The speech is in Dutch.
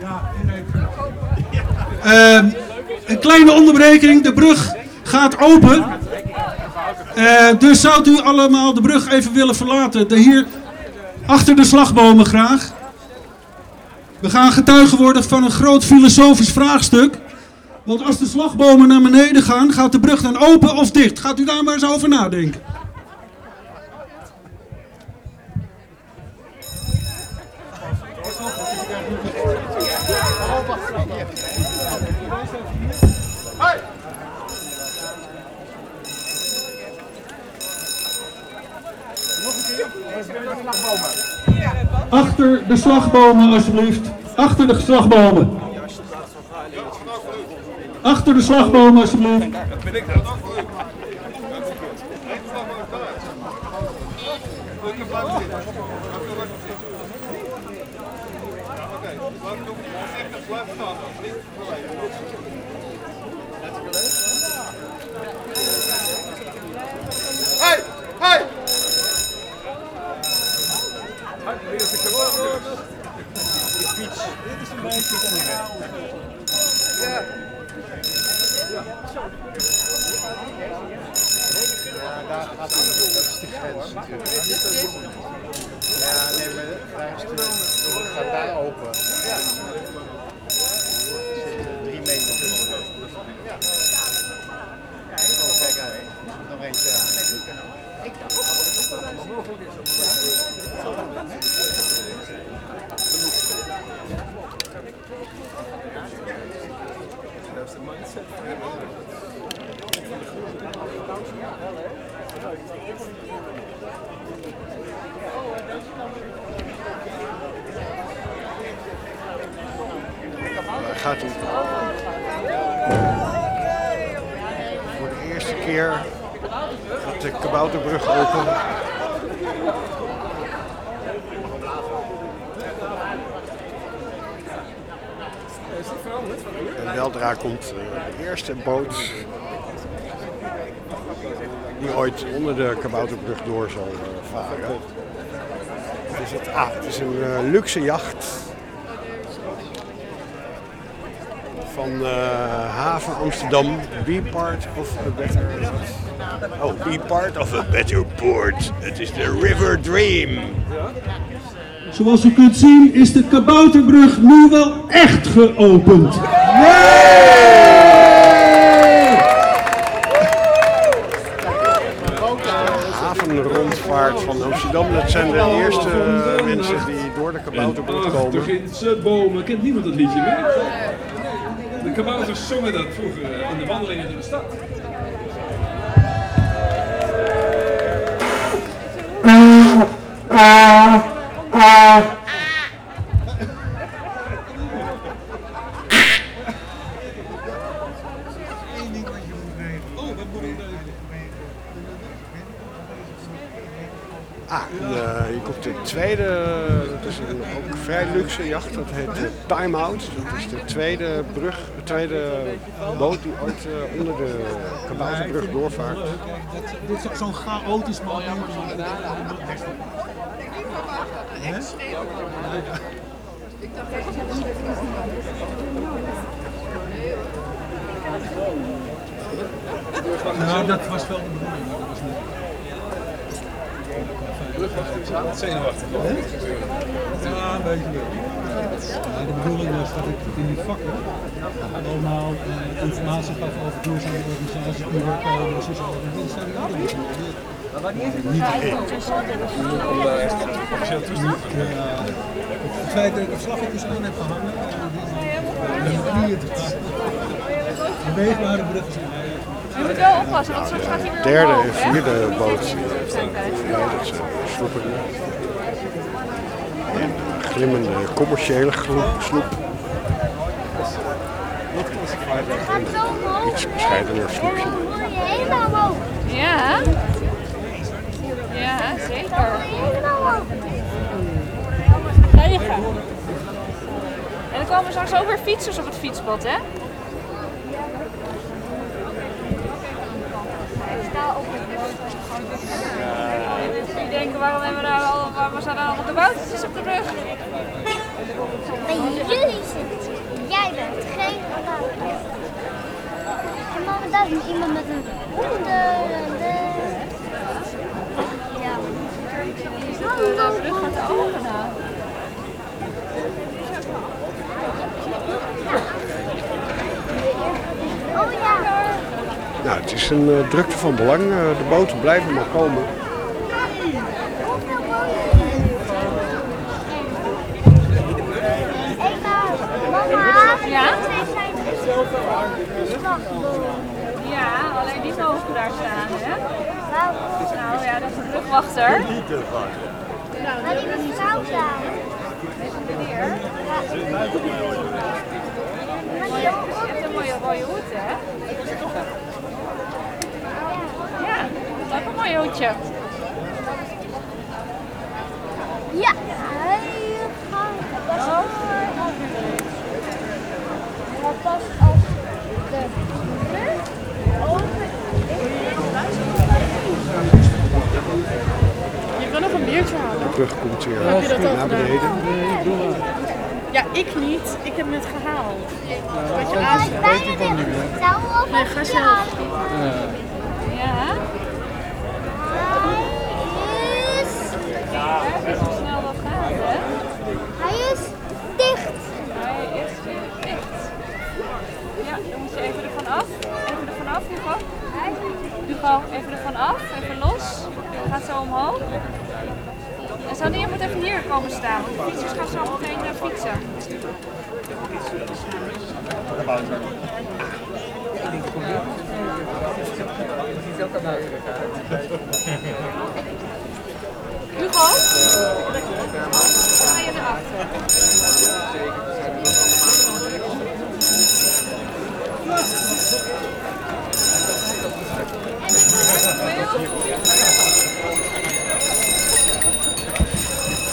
Een kleine onderbreking, de brug gaat open. Dus zou u allemaal de brug even willen verlaten. Hier achter de slagbomen graag. We gaan getuige worden van een groot filosofisch vraagstuk. Want als de slagbomen naar beneden gaan, gaat de brug dan open of dicht? Gaat u daar maar eens over nadenken. Achter de slagbomen alsjeblieft. Achter de slagbomen. Achter de slagbomen alsjeblieft. Hey! Hey! Dit is een beetje ja. Ja, daar gaat hij. Dat is de grens natuurlijk. Ja, nee, maar het gaat daar open. Ja. Er zitten 3 meter tussen. Ja. Oh, kijk uit. Nog eentje. Ik dacht dat het mogelijk is. Dat is de mindset. Daar gaat hij. Voor de eerste keer gaat de kabouterbrug open. En weldra komt de eerste boot die ooit onder de kabouterbrug door zal varen. Het is een luxe jacht van haven Amsterdam. Be part of a better... Oh, be part of a better port. Het is de River Dream. Zoals u kunt zien is de kabouterbrug nu wel echt geopend. Havenrondvaart van Amsterdam. Dat zijn de eerste mensen die door de kabouterbrug komen. De Gindse bomen, kent niemand het liedje meer? De kabouters zongen dat vroeger in de wandelingen door de stad. Hier komt de tweede, dat is een ook vrij luxe jacht, dat heet Time Out. Dat is de tweede brug, de tweede boot die ooit onder de kabouterbrug doorvaart. Dit is zo'n chaotisch moment. Nou, dat was wel de bedoeling. Dat was niet... Zenuwachtig. Ja, een beetje leuk. De bedoeling was dat ik in die vakken allemaal informatie gaf over duurzame organisaties, QR-code, sociale diensten. Het feit dat ik er vlaggetjes aan heb gehangen en hier te staan. De weegbare bruggen zijn. Je moet wel oppassen, want soms gaat hij weer Derde omhoog, en vierde boot verwijderd sloepen. En glimmende commerciële sloep. Iets bescheidener sloepje. Ja. Ja, zeker. Regen. En er komen straks ook weer fietsers op het fietspad, hè? Die denken, waarom staan er allemaal kaboutertjes op de rug? Bij jullie zitten. De brug gaat te openen. Oh ja. Nou, het is een drukte van belang. De boten blijven maar komen. Mama, Ja? wij zijn de slagboom. Ja, alleen die mogen daar staan, hè? Waarom? Nou ja, dat is de brugwachter. Maar die mevrouw daar. Deze meneer. Maar die Je hebt een mooie rode hoed, hè? Ja, dat is ook een mooi hoedje. ja, hij gaat. Hij past als de brug over Je kan nog een biertje halen. De brug komt weer Heb je dat al naar gedaan? beneden. Ja, ik niet. Ik heb net gehaald. Weet je, Hij is bijna dicht. Zou we op Nee, ga zelf. Ja, Hij is... kijk eens hoe snel dat gaat, hè? Hij is dicht. Hij is weer dicht. Ja, dan moet je even ervan af. Even ervan af, Hugo. Hugo, even ervan af. Even los. Je gaat zo omhoog. En Sanne, je moet even hier komen staan, want de fietsers gaan zo meteen fietsen. Hugo? Ga je naar achter?